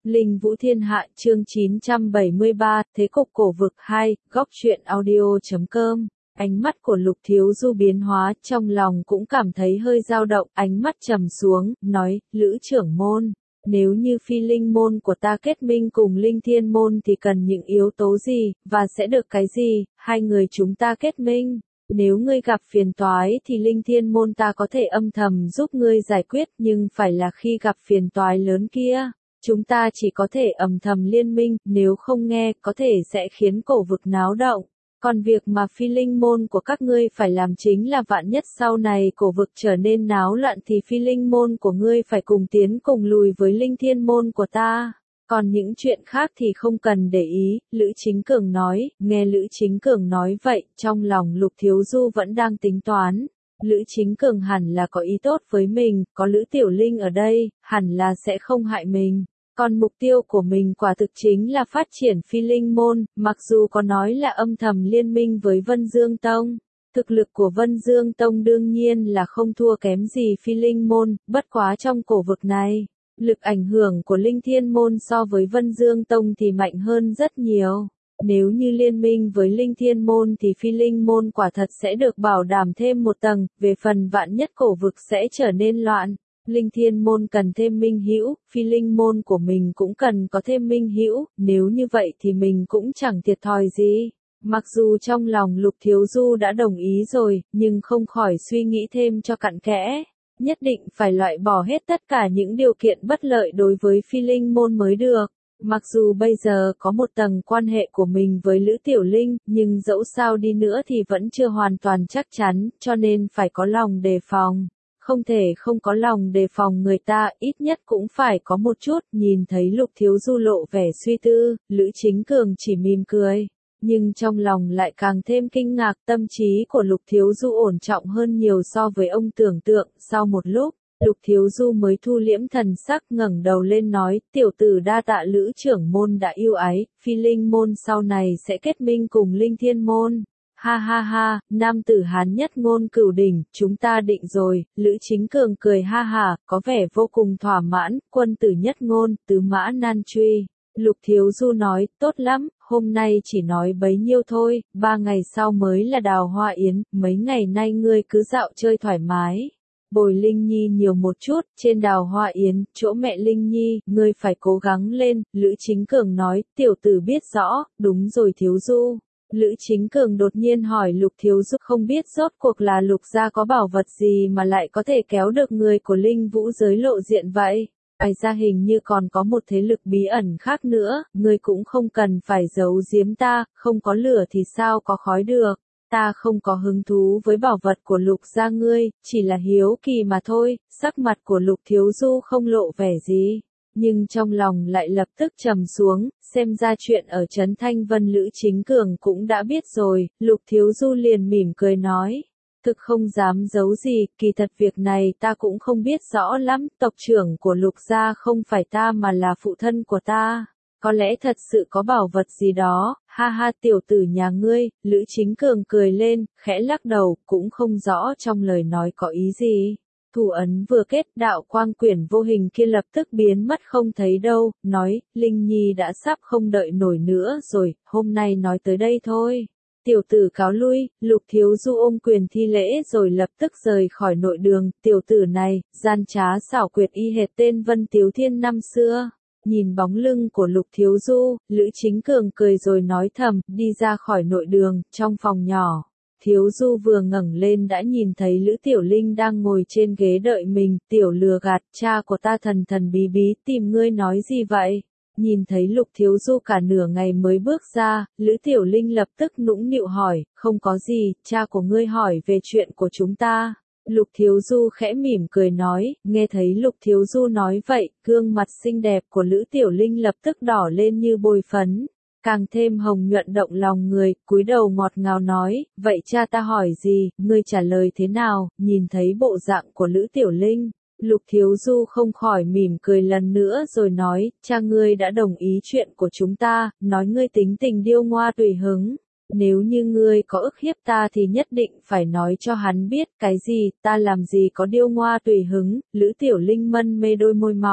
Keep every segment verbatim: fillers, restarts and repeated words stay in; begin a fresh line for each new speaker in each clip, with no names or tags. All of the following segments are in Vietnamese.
Linh Vũ Thiên Hạ chương chín trăm bảy mươi ba, Thế cục cổ vực hai, góc truyện audio chấm com. Ánh mắt của Lục Thiếu Du biến hóa, trong lòng cũng cảm thấy hơi dao động, ánh mắt trầm xuống, nói, Lữ trưởng môn, nếu như phi linh môn của ta kết minh cùng linh thiên môn thì cần những yếu tố gì, và sẽ được cái gì, hai người chúng ta kết minh. Nếu ngươi gặp phiền toái thì linh thiên môn ta có thể âm thầm giúp ngươi giải quyết, nhưng phải là khi gặp phiền toái lớn kia. Chúng ta chỉ có thể âm thầm liên minh, nếu không nghe, có thể sẽ khiến cổ vực náo động. Còn việc mà phi linh môn của các ngươi phải làm chính là vạn nhất sau này cổ vực trở nên náo loạn thì phi linh môn của ngươi phải cùng tiến cùng lùi với linh thiên môn của ta. Còn những chuyện khác thì không cần để ý, Lữ Chính Cường nói, nghe Lữ Chính Cường nói vậy, trong lòng Lục Thiếu Du vẫn đang tính toán. Lữ Chính Cường hẳn là có ý tốt với mình, có Lữ Tiểu Linh ở đây, hẳn là sẽ không hại mình. Còn mục tiêu của mình quả thực chính là phát triển phi linh môn, mặc dù có nói là âm thầm liên minh với Vân Dương Tông. Thực lực của Vân Dương Tông đương nhiên là không thua kém gì phi linh môn, bất quá trong cổ vực này, lực ảnh hưởng của linh thiên môn so với Vân Dương Tông thì mạnh hơn rất nhiều. Nếu như liên minh với linh thiên môn thì phi linh môn quả thật sẽ được bảo đảm thêm một tầng, về phần vạn nhất cổ vực sẽ trở nên loạn. Linh thiên môn cần thêm minh hữu, phi linh môn của mình cũng cần có thêm minh hữu, nếu như vậy thì mình cũng chẳng thiệt thòi gì. Mặc dù trong lòng Lục Thiếu Du đã đồng ý rồi, nhưng không khỏi suy nghĩ thêm cho cặn kẽ. Nhất định phải loại bỏ hết tất cả những điều kiện bất lợi đối với phi linh môn mới được. Mặc dù bây giờ có một tầng quan hệ của mình với Lữ Tiểu Linh, nhưng dẫu sao đi nữa thì vẫn chưa hoàn toàn chắc chắn, cho nên phải có lòng đề phòng. Không thể không có lòng đề phòng người ta, ít nhất cũng phải có một chút. Nhìn thấy Lục Thiếu Du lộ vẻ suy tư, Lữ Chính Cường chỉ mỉm cười. Nhưng trong lòng lại càng thêm kinh ngạc, tâm trí của Lục Thiếu Du ổn trọng hơn nhiều so với ông tưởng tượng. Sau một lúc, Lục Thiếu Du mới thu liễm thần sắc, ngẩng đầu lên nói, tiểu tử đa tạ Lữ trưởng môn đã yêu ái, phi linh môn sau này sẽ kết minh cùng linh thiên môn. Ha ha ha, nam tử Hán nhất ngôn cửu đỉnh, chúng ta định rồi. Lữ Chính Cường cười ha ha, có vẻ vô cùng thỏa mãn, quân tử nhất ngôn, tứ mã nan truy. Lục Thiếu Du nói, tốt lắm, hôm nay chỉ nói bấy nhiêu thôi, ba ngày sau mới là đào hoa yến, mấy ngày nay ngươi cứ dạo chơi thoải mái. Bồi Linh Nhi nhiều một chút, trên đào hoa yến, chỗ mẹ Linh Nhi, ngươi phải cố gắng lên. Lữ Chính Cường nói, tiểu tử biết rõ, đúng rồi Thiếu Du. Lữ Chính Cường đột nhiên hỏi Lục Thiếu Du, không biết rốt cuộc là Lục gia có bảo vật gì mà lại có thể kéo được người của Linh Vũ giới lộ diện vậy? Ngoài ra hình như còn có một thế lực bí ẩn khác nữa, ngươi cũng không cần phải giấu giếm ta, không có lửa thì sao có khói được. Ta không có hứng thú với bảo vật của Lục gia ngươi, chỉ là hiếu kỳ mà thôi. Sắc mặt của Lục Thiếu Du không lộ vẻ gì, nhưng trong lòng lại lập tức trầm xuống, xem ra chuyện ở Trấn Thanh Vân Lữ Chính Cường cũng đã biết rồi. Lục Thiếu Du liền mỉm cười nói, thực không dám giấu gì, kỳ thật việc này ta cũng không biết rõ lắm, tộc trưởng của Lục gia không phải ta mà là phụ thân của ta. Có lẽ thật sự có bảo vật gì đó, ha ha tiểu tử nhà ngươi. Lữ Chính Cường cười lên, khẽ lắc đầu, cũng không rõ trong lời nói có ý gì. Thủ ấn vừa kết, đạo quang quyển vô hình kia lập tức biến mất không thấy đâu, nói, Linh Nhi đã sắp không đợi nổi nữa rồi, hôm nay nói tới đây thôi. Tiểu tử cáo lui. Lục Thiếu Du ôm quyền thi lễ rồi lập tức rời khỏi nội đường. Tiểu tử này, gian trá xảo quyệt y hệt tên Vân Tiếu Thiên năm xưa. Nhìn bóng lưng của Lục Thiếu Du, Lữ Chính Cường cười rồi nói thầm, đi ra khỏi nội đường, trong phòng nhỏ. Thiếu Du vừa ngẩng lên đã nhìn thấy Lữ Tiểu Linh đang ngồi trên ghế đợi mình. Tiểu lừa gạt, cha của ta thần thần bí bí tìm ngươi nói gì vậy? Nhìn thấy Lục Thiếu Du cả nửa ngày mới bước ra, Lữ Tiểu Linh lập tức nũng nịu hỏi, không có gì, cha của ngươi hỏi về chuyện của chúng ta. Lục Thiếu Du khẽ mỉm cười nói, nghe thấy Lục Thiếu Du nói vậy, gương mặt xinh đẹp của Lữ Tiểu Linh lập tức đỏ lên như bôi phấn, càng thêm hồng nhuận động lòng người, cúi đầu ngọt ngào nói, vậy cha ta hỏi gì, ngươi trả lời thế nào? Nhìn thấy bộ dạng của Lữ Tiểu Linh, Lục Thiếu Du không khỏi mỉm cười lần nữa rồi nói, cha ngươi đã đồng ý chuyện của chúng ta, nói ngươi tính tình điêu ngoa tùy hứng. Nếu như ngươi có ức hiếp ta thì nhất định phải nói cho hắn biết, cái gì, ta làm gì có điêu ngoa tùy hứng. Lữ Tiểu Linh mân mê đôi môi mỏng,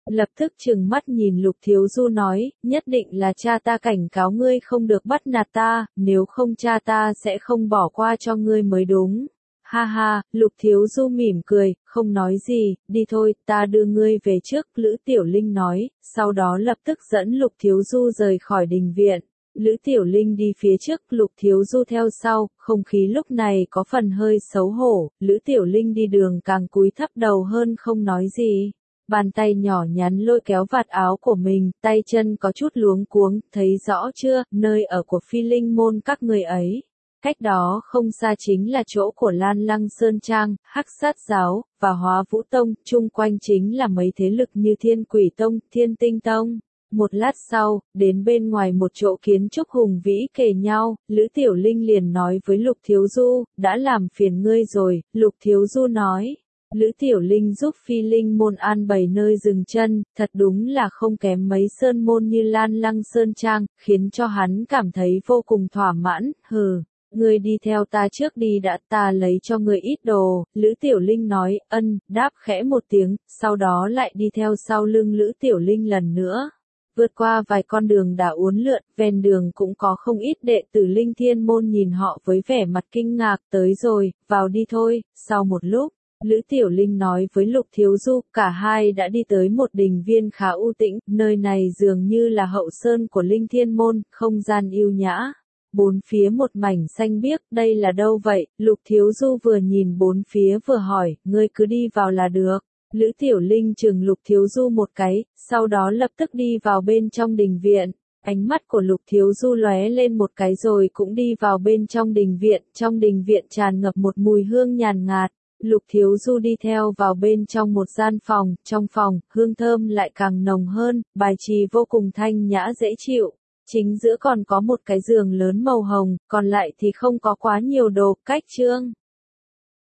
Lập tức trừng mắt nhìn Lục Thiếu Du nói, nhất định là cha ta cảnh cáo ngươi không được bắt nạt ta, nếu không cha ta sẽ không bỏ qua cho ngươi mới đúng. Ha ha, Lục Thiếu Du mỉm cười, không nói gì, đi thôi, ta đưa ngươi về trước, Lữ Tiểu Linh nói, sau đó lập tức dẫn Lục Thiếu Du rời khỏi đình viện. Lữ Tiểu Linh đi phía trước, Lục Thiếu Du theo sau, không khí lúc này có phần hơi xấu hổ, Lữ Tiểu Linh đi đường càng cúi thấp đầu hơn không nói gì. Bàn tay nhỏ nhắn lôi kéo vạt áo của mình, tay chân có chút luống cuống, thấy rõ chưa, nơi ở của Phi Linh môn các người ấy. Cách đó không xa chính là chỗ của Lan Lăng Sơn Trang, Hắc Sát Giáo, và Hóa Vũ Tông, chung quanh chính là mấy thế lực như Thiên Quỷ Tông, Thiên Tinh Tông. Một lát sau, đến bên ngoài một chỗ kiến trúc hùng vĩ kề nhau, Lữ Tiểu Linh liền nói với Lục Thiếu Du, đã làm phiền ngươi rồi, Lục Thiếu Du nói. Lữ Tiểu Linh giúp Phi Linh môn an bày nơi dừng chân, thật đúng là không kém mấy sơn môn như Lan Lăng Sơn Trang, khiến cho hắn cảm thấy vô cùng thỏa mãn, hừ. Ngươi đi theo ta trước đi đã, ta lấy cho ngươi ít đồ, Lữ Tiểu Linh nói, ân, đáp khẽ một tiếng, sau đó lại đi theo sau lưng Lữ Tiểu Linh lần nữa. Vượt qua vài con đường đã uốn lượn, ven đường cũng có không ít đệ tử Linh Thiên môn nhìn họ với vẻ mặt kinh ngạc, tới rồi, vào đi thôi. Sau một lúc, Lữ Tiểu Linh nói với Lục Thiếu Du, cả hai đã đi tới một đình viên khá u tĩnh, nơi này dường như là hậu sơn của Linh Thiên môn, không gian yêu nhã. Bốn phía một mảnh xanh biếc, đây là đâu vậy? Lục Thiếu Du vừa nhìn bốn phía vừa hỏi, ngươi cứ đi vào là được. Lữ Tiểu Linh chừng Lục Thiếu Du một cái, sau đó lập tức đi vào bên trong đình viện. Ánh mắt của Lục Thiếu Du lóe lên một cái rồi cũng đi vào bên trong đình viện, trong đình viện tràn ngập một mùi hương nhàn ngạt. Lục Thiếu Du đi theo vào bên trong một gian phòng, trong phòng, hương thơm lại càng nồng hơn, bài trí vô cùng thanh nhã dễ chịu. Chính giữa còn có một cái giường lớn màu hồng, còn lại thì không có quá nhiều đồ, cách trương.